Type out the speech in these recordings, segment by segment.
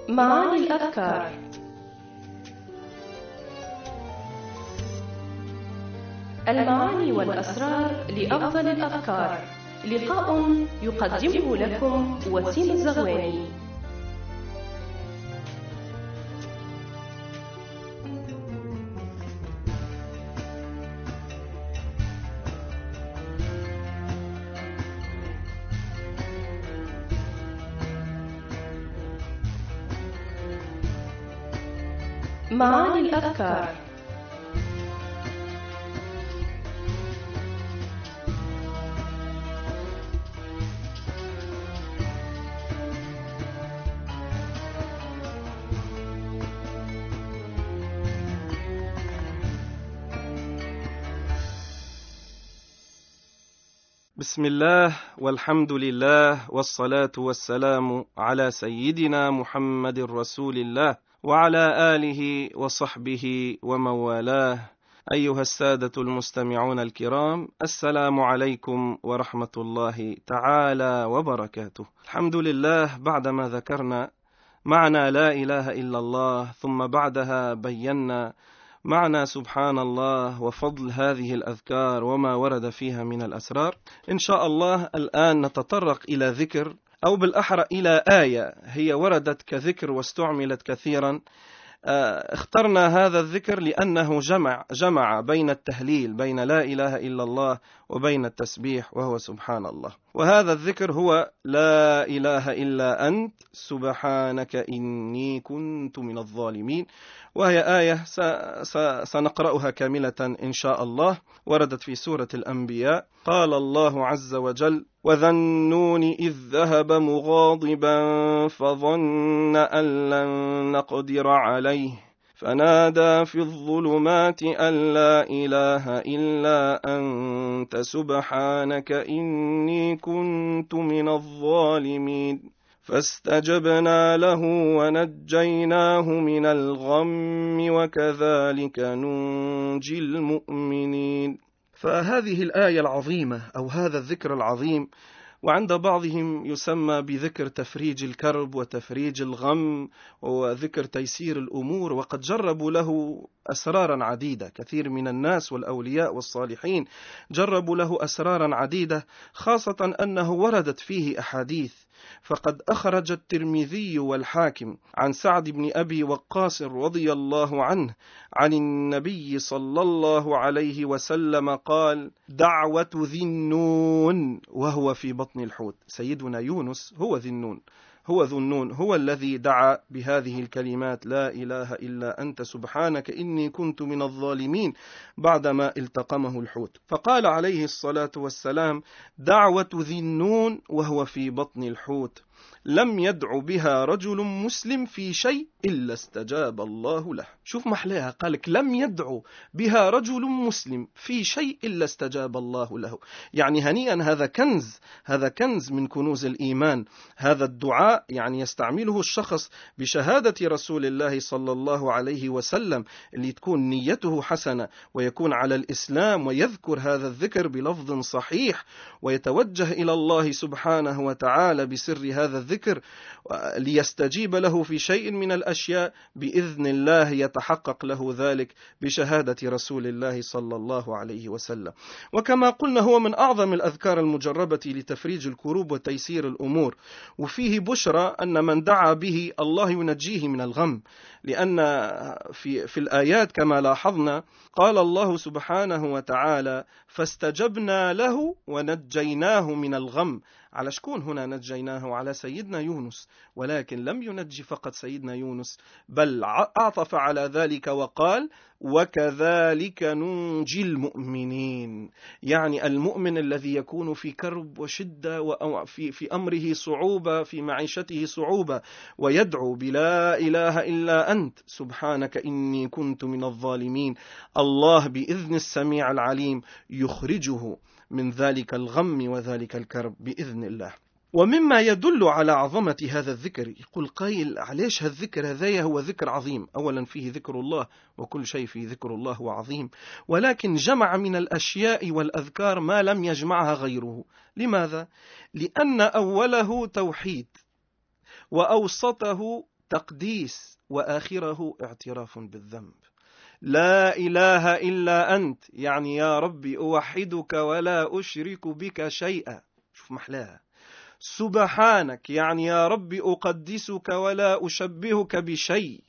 معاني الأفكار. المعاني والأسرار لأفضل الأفكار. لقاء يقدمه لكم وسيم الزغواني. معاني الأفكار. بسم الله والحمد لله والصلاة والسلام على سيدنا محمد رسول الله وعلى آله وصحبه ومن والاه. أيها السادة المستمعون الكرام، السلام عليكم ورحمة الله تعالى وبركاته. الحمد لله، بعدما ذكرنا معنى لا إله إلا الله، ثم بعدها بينا معنى سبحان الله وفضل هذه الأذكار وما ورد فيها من الأسرار. إن شاء الله الآن نتطرق إلى ذكر، أو بالأحرى إلى آية هي وردت كذكر واستعملت كثيرا. اخترنا هذا الذكر لأنه جمع بين التهليل، بين لا إله إلا الله وبين التسبيح، وهو سبحان الله. وهذا الذكر هو لا إله إلا أنت سبحانك إني كنت من الظالمين، وهي آية سنقرأها كاملة إن شاء الله. وردت في سورة الأنبياء. قال الله عز وجل: وذا النون إذ ذهب مغاضبا فظن أن لن نقدر عليه فنادى في الظلمات أن لا إله إلا أنت سبحانك إني كنت من الظالمين فاستجبنا له ونجيناه من الغم وكذلك ننجي المؤمنين. فهذه الآية العظيمة أو هذا الذكر العظيم، وعند بعضهم يسمى بذكر تفريج الكرب وتفريج الغم وذكر تيسير الأمور، وقد جربوا له أسرارا عديدة. كثير من الناس والأولياء والصالحين جربوا له أسرارا عديدة، خاصة أنه وردت فيه أحاديث. فقد أخرج الترمذي والحاكم عن سعد بن أبي وقاص رضي الله عنه عن النبي صلى الله عليه وسلم قال: دعوة ذي النون وهو في بطن الحوت. سيدنا يونس هو ذي النون، هو ذو النون، هو الذي دعا بهذه الكلمات: لا إله إلا أنت سبحانك إني كنت من الظالمين، بعدما التقمه الحوت. فقال عليه الصلاة والسلام: دعوة ذي النون وهو في بطن الحوت لم يدع بها رجل مسلم في شيء إلا استجاب الله له. شوف محلاها، قالك لم يدع بها رجل مسلم في شيء إلا استجاب الله له. يعني هنيئا، هذا كنز من كنوز الإيمان. هذا الدعاء يعني يستعمله الشخص بشهادة رسول الله صلى الله عليه وسلم، اللي تكون نيته حسنة ويكون على الإسلام، ويذكر هذا الذكر بلفظ صحيح، ويتوجه إلى الله سبحانه وتعالى بسر هذا الذكر ليستجيب له في شيء من الأشياء، بإذن الله يتحقق له ذلك بشهادة رسول الله صلى الله عليه وسلم. وكما قلنا هو من أعظم الأذكار المجربة لتفريج الكروب وتيسير الأمور، وفيه بشرى أن من دعا به الله ينجيه من الغم. لأن في الآيات كما لاحظنا قال الله سبحانه وتعالى: فاستجبنا له ونجيناه من الغم. على شكون هنا نجيناه؟ على سيدنا يونس، ولكن لم ينجي فقط سيدنا يونس، بل أعطف على ذلك وقال: وكذلك ننجي المؤمنين. يعني المؤمن الذي يكون في كرب وشدة وفي أمره صعوبة، في معيشته صعوبة، ويدعو بلا إله إلا أنت سبحانك إني كنت من الظالمين، الله بإذن السميع العليم يخرجه من ذلك الغم وذلك الكرب بإذن الله. ومما يدل على عظمة هذا الذكر، يقول قائل: علاش هالذكر هذا هو ذكر عظيم؟ أولا فيه ذكر الله، وكل شيء فيه ذكر الله هو عظيم، ولكن جمع من الأشياء والأذكار ما لم يجمعها غيره. لماذا؟ لأن أوله توحيد، وأوسطه تقديس وآخره اعتراف بالذنب. لا إله إلا أنت يعني يا ربي أوحدك ولا أشرك بك شيئا. شوف محلاها. سبحانك يعني يا ربي أقدسك ولا أشبهك بشيء.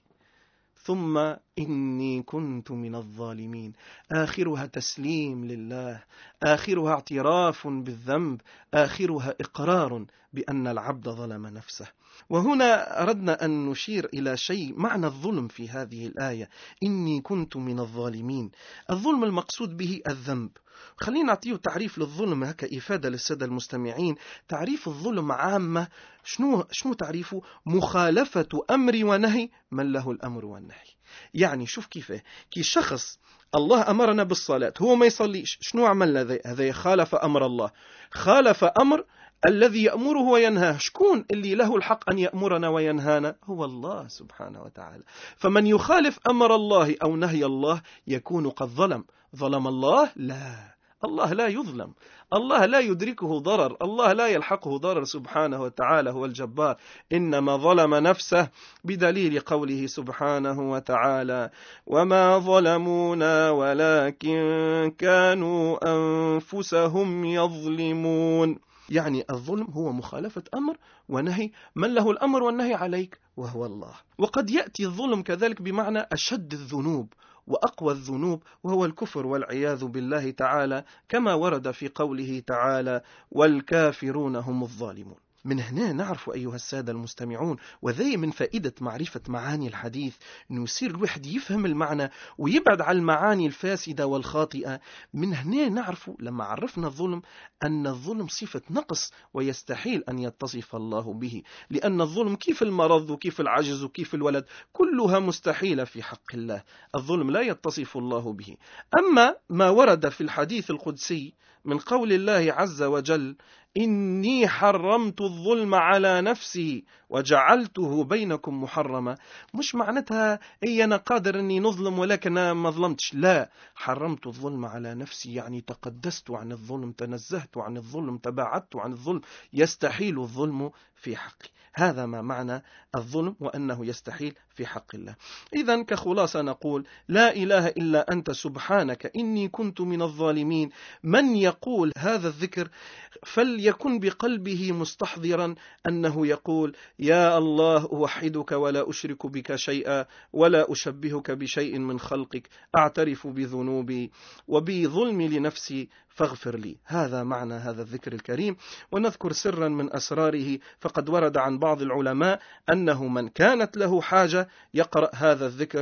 ثم إني كنت من الظالمين. آخرها تسليم لله، آخرها اعتراف بالذنب، آخرها إقرار بأن العبد ظلم نفسه. وهنا أردنا أن نشير إلى شيء معنى الظلم في هذه الآية. إني كنت من الظالمين. الظلم المقصود به الذنب. خلينا نعطيه تعريف للظلم هكا إفادة للسادة المستمعين. تعريف الظلم عامة شنو تعريفه؟ مخالفة أمر ونهي من له الأمر والنهي. يعني شوف كيفه، كي شخص الله أمرنا بالصلاة هو ما يصليش، شنو عمل هذا؟ خالف أمر الله، خالف أمر الذي يأمره وينهاه. شكون اللي له الحق أن يأمرنا وينهانا؟ هو الله سبحانه وتعالى. فمن يخالف أمر الله أو نهي الله يكون قد ظلم الله؟ لا، الله لا يظلم، الله لا يدركه ضرر، الله لا يلحقه ضرر سبحانه وتعالى، هو الجبار. إنما ظلم نفسه بدليل قوله سبحانه وتعالى وما ظلمونا ولكن كانوا أنفسهم يظلمون. يعني الظلم هو مخالفة أمر ونهي من له الأمر والنهي عليك وهو الله. وقد يأتي الظلم كذلك بمعنى أشد الذنوب وأقوى الذنوب، وهو الكفر والعياذ بالله تعالى، كما ورد في قوله تعالى والكافرون هم الظالمون. من هنا نعرف أيها السادة المستمعون، وذي من فائدة معرفة معاني الحديث، أنه يصير الواحد يفهم المعنى ويبعد عن المعاني الفاسدة والخاطئة. من هنا نعرف لما عرفنا الظلم أن الظلم صفة نقص ويستحيل أن يتصف الله به، لأن الظلم كيف المرض وكيف العجز وكيف الولد كلها مستحيلة في حق الله. الظلم لا يتصف الله به. أما ما ورد في الحديث القدسي من قول الله عز وجل إني حرمت الظلم على نفسي وجعلته بينكم محرما، مش معناتها أنا قادر أني نظلم ولكن ما ظلمتش، لا، حرمت الظلم على نفسي يعني تقدست عن الظلم، تنزهت عن الظلم، تباعدت عن الظلم، يستحيل الظلم في حقي. هذا ما معنى الظلم، وأنه يستحيل في حق الله. إذن كخلاصة نقول لا إله إلا أنت سبحانك إني كنت من الظالمين. من يقول هذا الذكر فليكن بقلبه مستحضرا أنه يقول يا الله أوحدك ولا أشرك بك شيئا ولا أشبهك بشيء من خلقك، أعترف بذنوبي وبظلمي لنفسي فاغفر لي. هذا معنى هذا الذكر الكريم. ونذكر سرا من أسراره، فقد ورد عن بعض العلماء أنه من كانت له حاجة يقرأ هذا الذكر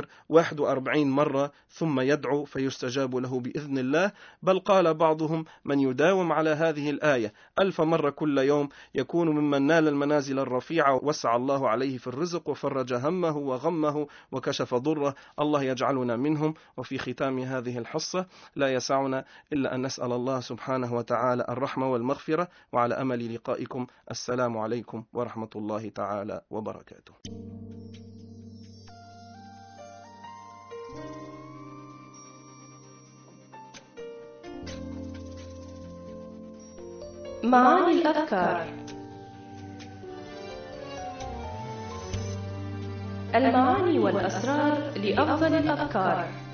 41 مرة ثم يدعو فيستجاب له بإذن الله. بل قال بعضهم من يداوم على هذه الآية 1000 مرة كل يوم يكون ممن نال المنازل الرفيعة وسع الله عليه في الرزق وفرج همه وغمه وكشف ضره. الله يجعلنا منهم. وفي ختام هذه الحصة لا يسعنا إلا أن نسأل الله سبحانه وتعالى الرحمة والمغفرة، وعلى أمل لقائكم. السلام عليكم ورحمة الله تعالى وبركاته. معاني الأذكار. المعاني والأسرار لأفضل الأذكار.